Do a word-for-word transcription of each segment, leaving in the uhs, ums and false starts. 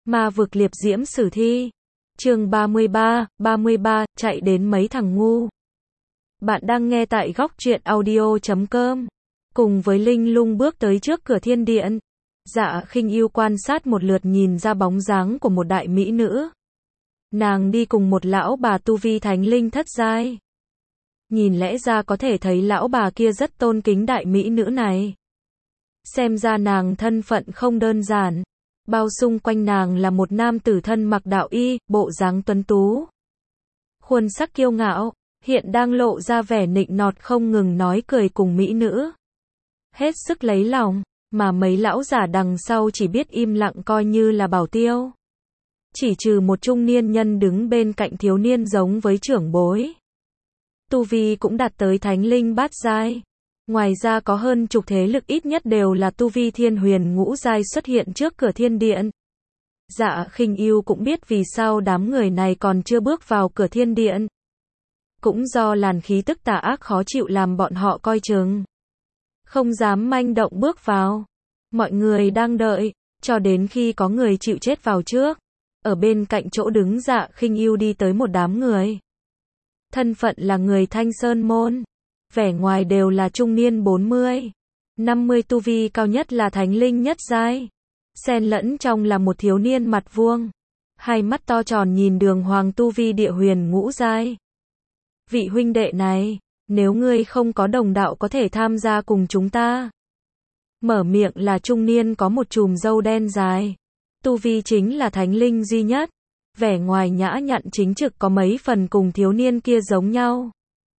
Ma vực liệp diễm sử thi. Chương ba mươi ba, ba mươi ba, chạy đến mấy thằng ngu. Bạn đang nghe tại góc truyện audio chấm com. Cùng với Linh Lung bước tới trước cửa thiên điện. Dạ Khinh Yêu quan sát một lượt nhìn ra bóng dáng của một đại mỹ nữ. Nàng đi cùng một lão bà tu vi thánh linh thất giai. Nhìn lẽ ra có thể thấy lão bà kia rất tôn kính đại mỹ nữ này. Xem ra nàng thân phận không đơn giản. Bao xung quanh nàng là một nam tử thân mặc đạo y, bộ dáng tuấn tú. Khuôn sắc kiêu ngạo, hiện đang lộ ra vẻ nịnh nọt không ngừng nói cười cùng mỹ nữ. Hết sức lấy lòng, mà mấy lão giả đằng sau chỉ biết im lặng coi như là bảo tiêu. Chỉ trừ một trung niên nhân đứng bên cạnh thiếu niên giống với trưởng bối. Tu vi cũng đạt tới thánh linh bát giai. Ngoài ra có hơn chục thế lực ít nhất đều là tu vi thiên huyền ngũ giai xuất hiện trước cửa thiên điện. Dạ Khinh Yêu cũng biết vì sao đám người này còn chưa bước vào cửa thiên điện. Cũng do làn khí tức tà ác khó chịu làm bọn họ coi chừng. Không dám manh động bước vào. Mọi người đang đợi, cho đến khi có người chịu chết vào trước. Ở bên cạnh chỗ đứng Dạ Khinh Yêu đi tới một đám người. Thân phận là người Thanh Sơn Môn. Vẻ ngoài đều là trung niên bốn mươi, năm mươi tu vi cao nhất là thánh linh nhất giai. Xen lẫn trong là một thiếu niên mặt vuông. Hai mắt to tròn nhìn đường hoàng tu vi địa huyền ngũ giai. Vị huynh đệ này, nếu ngươi không có đồng đạo có thể tham gia cùng chúng ta. Mở miệng là trung niên có một chùm râu đen dài. Tu vi chính là thánh linh duy nhất. Vẻ ngoài nhã nhặn chính trực có mấy phần cùng thiếu niên kia giống nhau.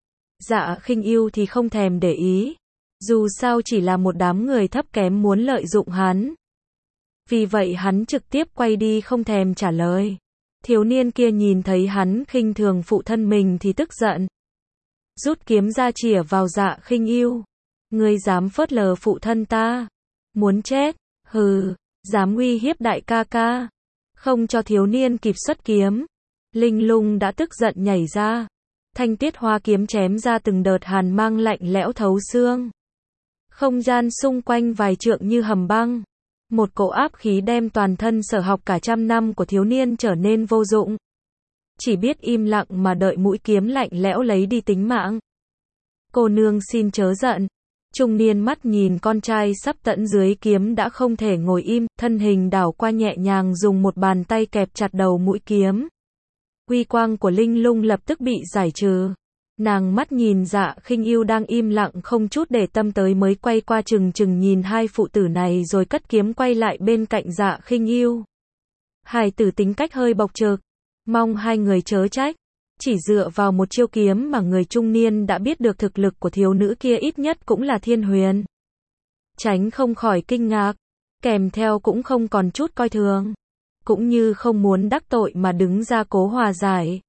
Dạ Khinh Yêu thì không thèm để ý. Dù sao chỉ là một đám người thấp kém muốn lợi dụng hắn. Vì vậy hắn trực tiếp quay đi không thèm trả lời. Thiếu niên kia nhìn thấy hắn khinh thường phụ thân mình thì tức giận. Rút kiếm ra chĩa vào Dạ Khinh Yêu. Ngươi dám phớt lờ phụ thân ta. Muốn chết, hừ, dám uy hiếp đại ca ca. Không cho thiếu niên kịp xuất kiếm. Linh Lung đã tức giận nhảy ra. Thanh tiết hoa kiếm chém ra từng đợt hàn mang lạnh lẽo thấu xương. Không gian xung quanh vài trượng như hầm băng. Một cỗ áp khí đem toàn thân sở học cả trăm năm của thiếu niên trở nên vô dụng. Chỉ biết im lặng mà đợi mũi kiếm lạnh lẽo lấy đi tính mạng. Cô nương xin chớ giận. Trung niên mắt nhìn con trai sắp tận dưới kiếm đã không thể ngồi im, thân hình đảo qua nhẹ nhàng dùng một bàn tay kẹp chặt đầu mũi kiếm. Uy quang của Linh Lung lập tức bị giải trừ. Nàng mắt nhìn Dạ Khinh Yêu đang im lặng không chút để tâm tới mới quay qua chừng chừng nhìn hai phụ tử này rồi cất kiếm quay lại bên cạnh Dạ Khinh Yêu. Hài tử tính cách hơi bộc trực. Mong hai người chớ trách. Chỉ dựa vào một chiêu kiếm mà người trung niên đã biết được thực lực của thiếu nữ kia ít nhất cũng là thiên huyền. Tránh không khỏi kinh ngạc. Kèm theo cũng không còn chút coi thường. Cũng như không muốn đắc tội mà đứng ra cố hòa giải.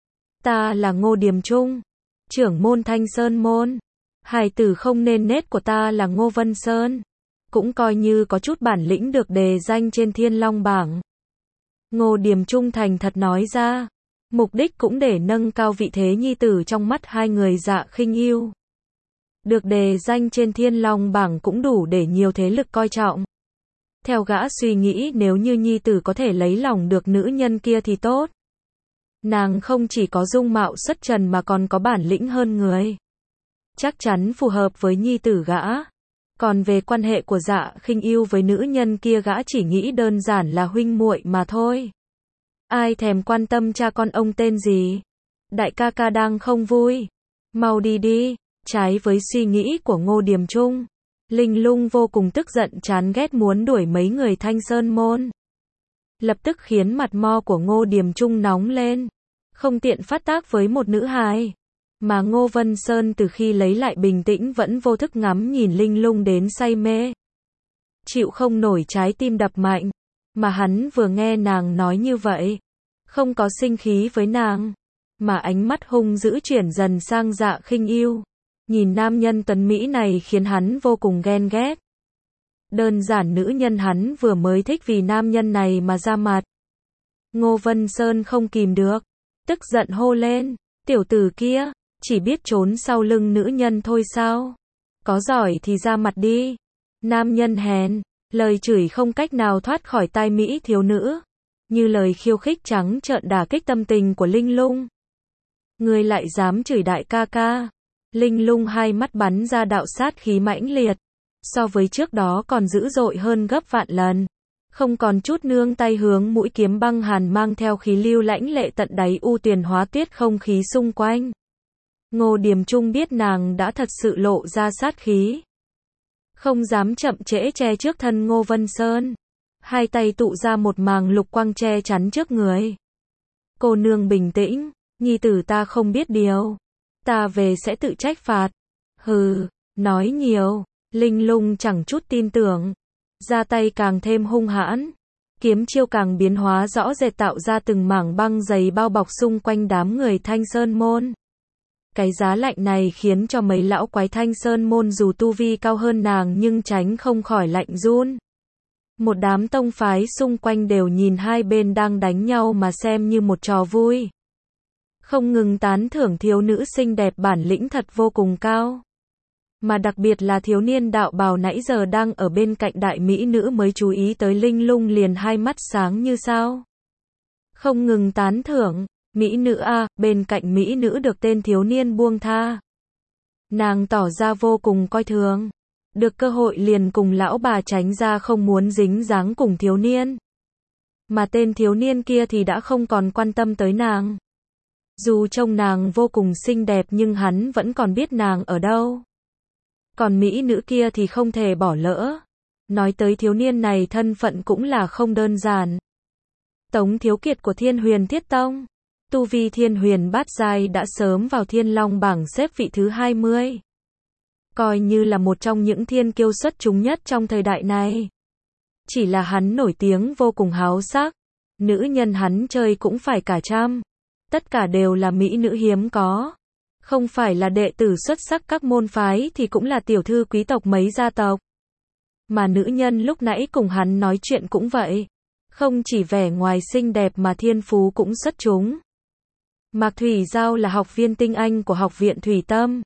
Ta là Ngô Điềm Trung, trưởng môn Thanh Sơn Môn. Hài tử không nên nết của ta là Ngô Vân Sơn. Cũng coi như có chút bản lĩnh được đề danh trên Thiên Long bảng. Ngô Điềm Trung thành thật nói ra. Mục đích cũng để nâng cao vị thế nhi tử trong mắt hai người Dạ Khinh Yêu. Được đề danh trên Thiên Long bảng cũng đủ để nhiều thế lực coi trọng. Theo gã suy nghĩ nếu như nhi tử có thể lấy lòng được nữ nhân kia thì tốt. Nàng không chỉ có dung mạo xuất trần mà còn có bản lĩnh hơn người. Chắc chắn phù hợp với nhi tử gã. Còn về quan hệ của Dạ Khinh Yêu với nữ nhân kia gã chỉ nghĩ đơn giản là huynh muội mà thôi. Ai thèm quan tâm cha con ông tên gì. Đại ca ca đang không vui. Mau đi đi. Trái với suy nghĩ của Ngô Điềm Trung. Linh Lung vô cùng tức giận chán ghét muốn đuổi mấy người Thanh Sơn Môn. Lập tức khiến mặt mo của Ngô Điềm Trung nóng lên. Không tiện phát tác với một nữ hài. Mà Ngô Vân Sơn từ khi lấy lại bình tĩnh vẫn vô thức ngắm nhìn Linh Lung đến say mê. Chịu không nổi trái tim đập mạnh. Mà hắn vừa nghe nàng nói như vậy. Không có sinh khí với nàng. Mà ánh mắt hung dữ chuyển dần sang Dạ Khinh Yêu. Nhìn nam nhân tuấn Mỹ này khiến hắn vô cùng ghen ghét. Đơn giản nữ nhân hắn vừa mới thích vì nam nhân này mà ra mặt. Ngô Vân Sơn không kìm được. Tức giận hô lên. Tiểu tử kia, chỉ biết trốn sau lưng nữ nhân thôi sao? Có giỏi thì ra mặt đi. Nam nhân hèn. Lời chửi không cách nào thoát khỏi tai Mỹ thiếu nữ. như lời khiêu khích trắng trợn đả kích tâm tình của Linh Lung. Ngươi lại dám chửi đại ca ca. Linh Lung hai mắt bắn ra đạo sát khí mãnh liệt, so với trước đó còn dữ dội hơn gấp vạn lần. Không còn chút nương tay hướng mũi kiếm băng hàn mang theo khí lưu lãnh lệ tận đáy u tuyền hóa tuyết không khí xung quanh. Ngô Điềm Trung biết nàng đã thật sự lộ ra sát khí. Không dám chậm trễ che trước thân Ngô Vân Sơn. Hai tay tụ ra một màng lục quang che chắn trước người. Cô nương bình tĩnh, nhi tử ta không biết điều. Ta về sẽ tự trách phạt. Hừ, nói nhiều. Linh Lung chẳng chút tin tưởng. Ra tay càng thêm hung hãn. Kiếm chiêu càng biến hóa rõ rệt tạo ra từng mảng băng dày bao bọc xung quanh đám người Thanh Sơn Môn. Cái giá lạnh này khiến cho mấy lão quái Thanh Sơn Môn dù tu vi cao hơn nàng nhưng tránh không khỏi lạnh run. Một đám tông phái xung quanh đều nhìn hai bên đang đánh nhau mà xem như một trò vui. Không ngừng tán thưởng thiếu nữ xinh đẹp bản lĩnh thật vô cùng cao. Mà đặc biệt là thiếu niên đạo bào nãy giờ đang ở bên cạnh đại mỹ nữ mới chú ý tới Linh Lung liền hai mắt sáng như sao. Không ngừng tán thưởng, mỹ nữ a, bên cạnh mỹ nữ được tên thiếu niên buông tha. Nàng tỏ ra vô cùng coi thường. Được cơ hội liền cùng lão bà tránh ra không muốn dính dáng cùng thiếu niên. Mà tên thiếu niên kia thì đã không còn quan tâm tới nàng. Dù trông nàng vô cùng xinh đẹp nhưng hắn vẫn còn biết nàng ở đâu. Còn mỹ nữ kia thì không thể bỏ lỡ. Nói tới thiếu niên này thân phận cũng là không đơn giản. Tống Thiếu Kiệt của Thiên Huyền Thiết Tông. Tu vi Thiên Huyền bát giai đã sớm vào Thiên Long bảng xếp vị thứ hai mươi. Coi như là một trong những thiên kiêu xuất chúng nhất trong thời đại này. Chỉ là hắn nổi tiếng vô cùng háo sắc. Nữ nhân hắn chơi cũng phải cả trăm. Tất cả đều là mỹ nữ hiếm có. Không phải là đệ tử xuất sắc các môn phái thì cũng là tiểu thư quý tộc mấy gia tộc. Mà nữ nhân lúc nãy cùng hắn nói chuyện cũng vậy. Không chỉ vẻ ngoài xinh đẹp mà thiên phú cũng xuất chúng. Mạc Thủy Giao là học viên tinh anh của học viện Thủy Tâm.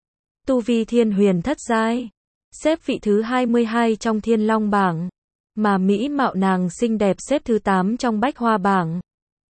Tu vi Thiên Huyền thất giai. Xếp vị thứ hai mươi hai trong Thiên Long bảng. Mà mỹ mạo nàng xinh đẹp xếp thứ tám trong Bách Hoa bảng.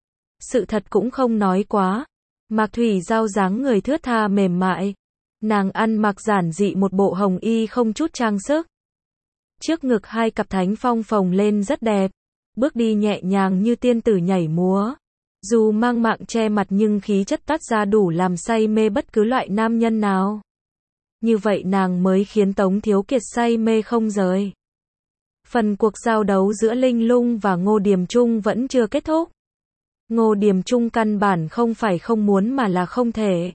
Sự thật cũng không nói quá. Mạc Thủy Giao dáng người thướt tha mềm mại. Nàng ăn mặc giản dị một bộ hồng y không chút trang sức. Trước ngực hai cặp thánh phong phồng lên rất đẹp. Bước đi nhẹ nhàng như tiên tử nhảy múa. Dù mang mạng che mặt nhưng khí chất toát ra đủ làm say mê bất cứ loại nam nhân nào. Như vậy nàng mới khiến Tống Thiếu Kiệt say mê không rời. Phần cuộc giao đấu giữa Linh Lung và Ngô Điềm Trung vẫn chưa kết thúc. Ngô Điềm Trung căn bản không phải không muốn mà là không thể.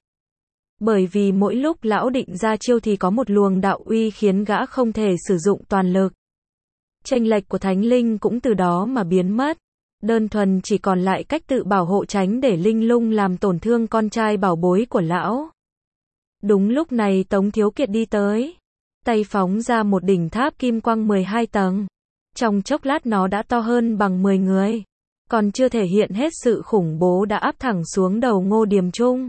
Bởi vì mỗi lúc lão định ra chiêu thì có một luồng đạo uy khiến gã không thể sử dụng toàn lực. Chênh lệch của Thánh Linh cũng từ đó mà biến mất. Đơn thuần chỉ còn lại cách tự bảo hộ tránh để Linh Lung làm tổn thương con trai bảo bối của lão. Đúng lúc này Tống Thiếu Kiệt đi tới. Tay phóng ra một đỉnh tháp kim quang mười hai tầng. Trong chốc lát nó đã to hơn bằng mười người. Còn chưa thể hiện hết sự khủng bố đã áp thẳng xuống đầu Ngô Điềm Trung.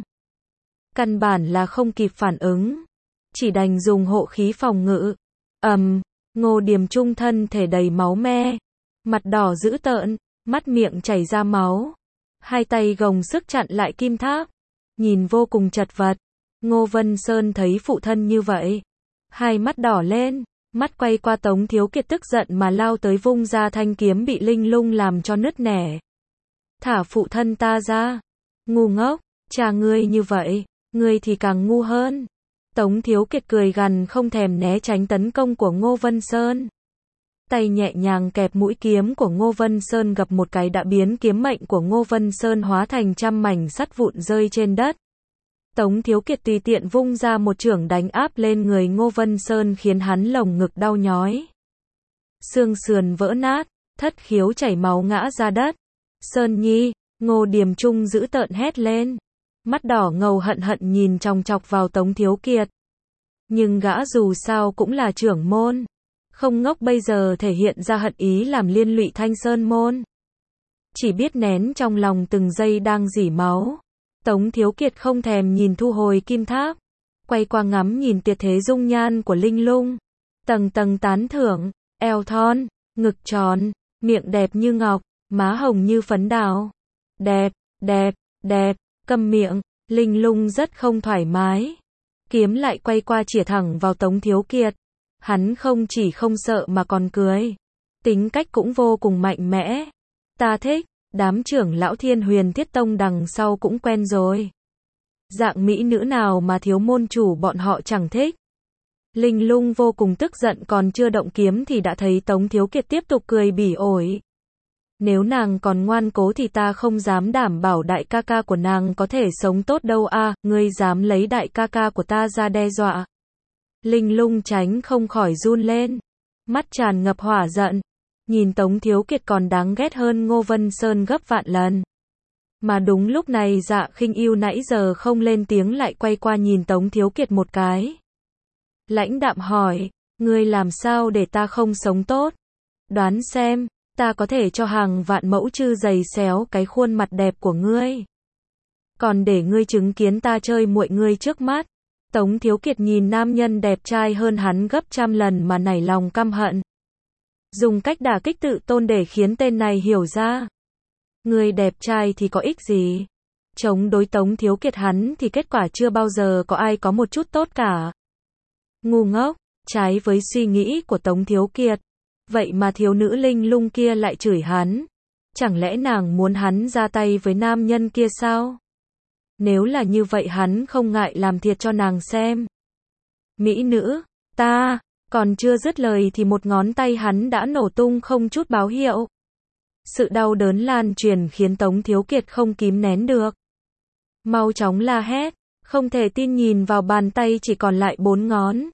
Căn bản là không kịp phản ứng. Chỉ đành dùng hộ khí phòng ngự. Ầm, um, Ngô Điềm Trung thân thể đầy máu me. Mặt đỏ dữ tợn, mắt miệng chảy ra máu. Hai tay gồng sức chặn lại kim tháp. Nhìn vô cùng chật vật. Ngô Vân Sơn thấy phụ thân như vậy. Hai mắt đỏ lên. Mắt quay qua Tống Thiếu Kiệt tức giận mà lao tới vung ra thanh kiếm bị Linh Lung làm cho nứt nẻ. Thả phụ thân ta ra. Ngu ngốc, cha ngươi như vậy, ngươi thì càng ngu hơn. Tống Thiếu Kiệt cười gằn không thèm né tránh tấn công của Ngô Vân Sơn. Tay nhẹ nhàng kẹp mũi kiếm của Ngô Vân Sơn gập một cái đã biến kiếm mệnh của Ngô Vân Sơn hóa thành trăm mảnh sắt vụn rơi trên đất. Tống Thiếu Kiệt tùy tiện vung ra một chưởng đánh áp lên người Ngô Vân Sơn khiến hắn lồng ngực đau nhói. Xương sườn vỡ nát, thất khiếu chảy máu ngã ra đất. Sơn Nhi, Ngô Điềm Trung dữ tợn hét lên. Mắt đỏ ngầu hận hận nhìn chòng chọc vào Tống Thiếu Kiệt. Nhưng gã dù sao cũng là trưởng môn. Không ngốc bây giờ thể hiện ra hận ý làm liên lụy Thanh Sơn Môn. Chỉ biết nén trong lòng từng giây đang rỉ máu. Tống Thiếu Kiệt không thèm nhìn thu hồi kim tháp. Quay qua ngắm nhìn tuyệt thế dung nhan của Linh Lung. Tầng tầng tán thưởng, eo thon, ngực tròn, miệng đẹp như ngọc, má hồng như phấn đào. Đẹp, đẹp, đẹp, câm miệng, Linh Lung rất không thoải mái. Kiếm lại quay qua chĩa thẳng vào Tống Thiếu Kiệt. Hắn không chỉ không sợ mà còn cười. Tính cách cũng vô cùng mạnh mẽ. Ta thích, đám trưởng lão Thiên Huyền Thiết Tông đằng sau cũng quen rồi. Dạng mỹ nữ nào mà thiếu môn chủ bọn họ chẳng thích. Linh Lung vô cùng tức giận, còn chưa động kiếm thì đã thấy Tống Thiếu Kiệt tiếp tục cười bỉ ổi. Nếu nàng còn ngoan cố thì ta không dám đảm bảo đại ca ca của nàng có thể sống tốt đâu a, à, ngươi dám lấy đại ca ca của ta ra đe dọa. Linh Lung tránh không khỏi run lên, mắt tràn ngập hỏa giận, nhìn Tống Thiếu Kiệt còn đáng ghét hơn Ngô Vân Sơn gấp vạn lần. Mà đúng lúc này Dạ Khinh Ưu nãy giờ không lên tiếng lại quay qua nhìn Tống Thiếu Kiệt một cái. Lãnh đạm hỏi, ngươi làm sao để ta không sống tốt? Đoán xem, ta có thể cho hàng vạn mẫu chư giày xéo cái khuôn mặt đẹp của ngươi. Còn để ngươi chứng kiến ta chơi muội ngươi trước mắt. Tống Thiếu Kiệt nhìn nam nhân đẹp trai hơn hắn gấp trăm lần mà nảy lòng căm hận. Dùng cách đả kích tự tôn để khiến tên này hiểu ra. Ngươi đẹp trai thì có ích gì? Chống đối Tống Thiếu Kiệt hắn thì kết quả chưa bao giờ có ai có một chút tốt cả. Ngu ngốc, trái với suy nghĩ của Tống Thiếu Kiệt. Vậy mà thiếu nữ Linh Lung kia lại chửi hắn. Chẳng lẽ nàng muốn hắn ra tay với nam nhân kia sao? Nếu là như vậy hắn không ngại làm thiệt cho nàng xem. Mỹ nữ, ta, còn chưa dứt lời thì một ngón tay hắn đã nổ tung không chút báo hiệu. Sự đau đớn lan truyền khiến Tống Thiếu Kiệt không kìm nén được. Mau chóng la hét, không thể tin nhìn vào bàn tay chỉ còn lại bốn ngón.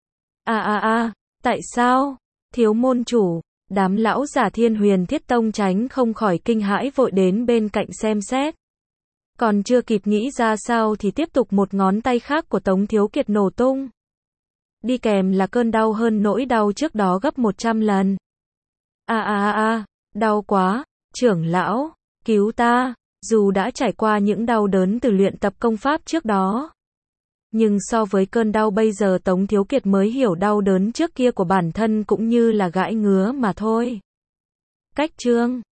À à à, tại sao? Thiếu môn chủ, đám lão giả Thiên Huyền Thiết Tông tránh không khỏi kinh hãi vội đến bên cạnh xem xét. Còn chưa kịp nghĩ ra sao thì tiếp tục một ngón tay khác của Tống Thiếu Kiệt nổ tung. Đi kèm là cơn đau hơn nỗi đau trước đó gấp một trăm lần. À à à à, đau quá, trưởng lão, cứu ta, dù đã trải qua những đau đớn từ luyện tập công pháp trước đó. Nhưng so với cơn đau bây giờ Tống Thiếu Kiệt mới hiểu đau đớn trước kia của bản thân cũng như là gãi ngứa mà thôi. Cách chương